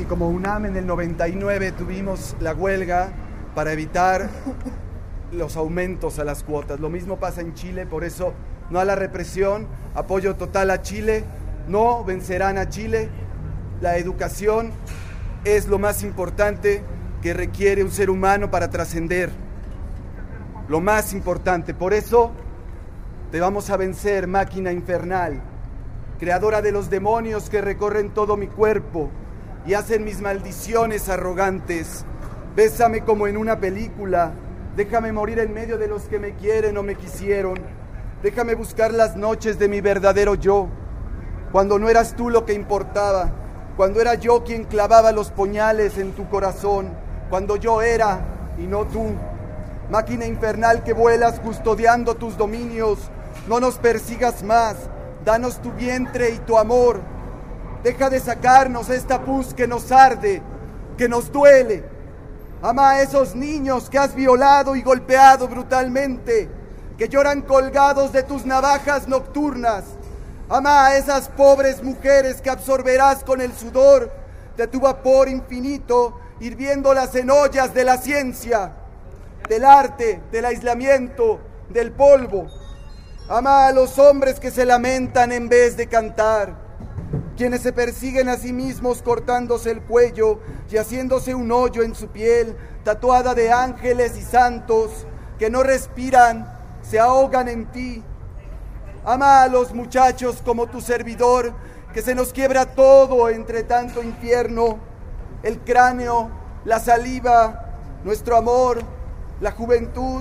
como UNAM en el 99 tuvimos la huelga para evitar los aumentos a las cuotas. Lo mismo pasa en Chile, por eso no a la represión, apoyo total a Chile, no vencerán a Chile. La educación es lo más importante que requiere un ser humano para trascender. Lo más importante, por eso te vamos a vencer, máquina infernal, creadora de los demonios que recorren todo mi cuerpo y hacen mis maldiciones arrogantes. Bésame como en una película, déjame morir en medio de los que me quieren o me quisieron, déjame buscar las noches de mi verdadero yo, cuando no eras tú lo que importaba, cuando era yo quien clavaba los puñales en tu corazón, cuando yo era y no tú. Máquina infernal que vuelas custodiando tus dominios, no nos persigas más, danos tu vientre y tu amor. Deja de sacarnos esta pus que nos arde, que nos duele. Ama a esos niños que has violado y golpeado brutalmente, que lloran colgados de tus navajas nocturnas. Ama a esas pobres mujeres que absorberás con el sudor de tu vapor infinito, hirviéndolas en ollas de la ciencia, del arte, del aislamiento, del polvo. Ama a los hombres que se lamentan en vez de cantar, quienes se persiguen a sí mismos cortándose el cuello y haciéndose un hoyo en su piel, tatuada de ángeles y santos que no respiran, se ahogan en ti. Ama a los muchachos como tu servidor, que se nos quiebra todo entre tanto infierno, el cráneo, la saliva, nuestro amor, la juventud.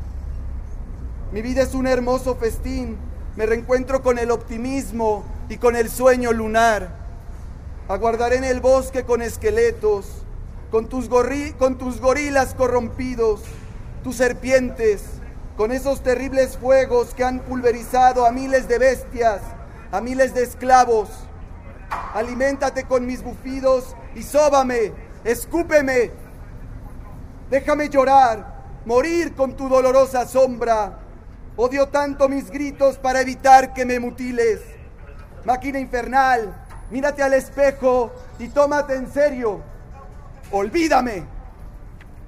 Mi vida es un hermoso festín, me reencuentro con el optimismo y con el sueño lunar. Aguardaré en el bosque con esqueletos, con tus gorilas corrompidos, tus serpientes, con esos terribles fuegos que han pulverizado a miles de bestias, a miles de esclavos. Aliméntate con mis bufidos y sóbame, escúpeme. Déjame llorar, morir con tu dolorosa sombra. Odio tanto mis gritos para evitar que me mutiles. Máquina infernal, mírate al espejo y tómate en serio. Olvídame.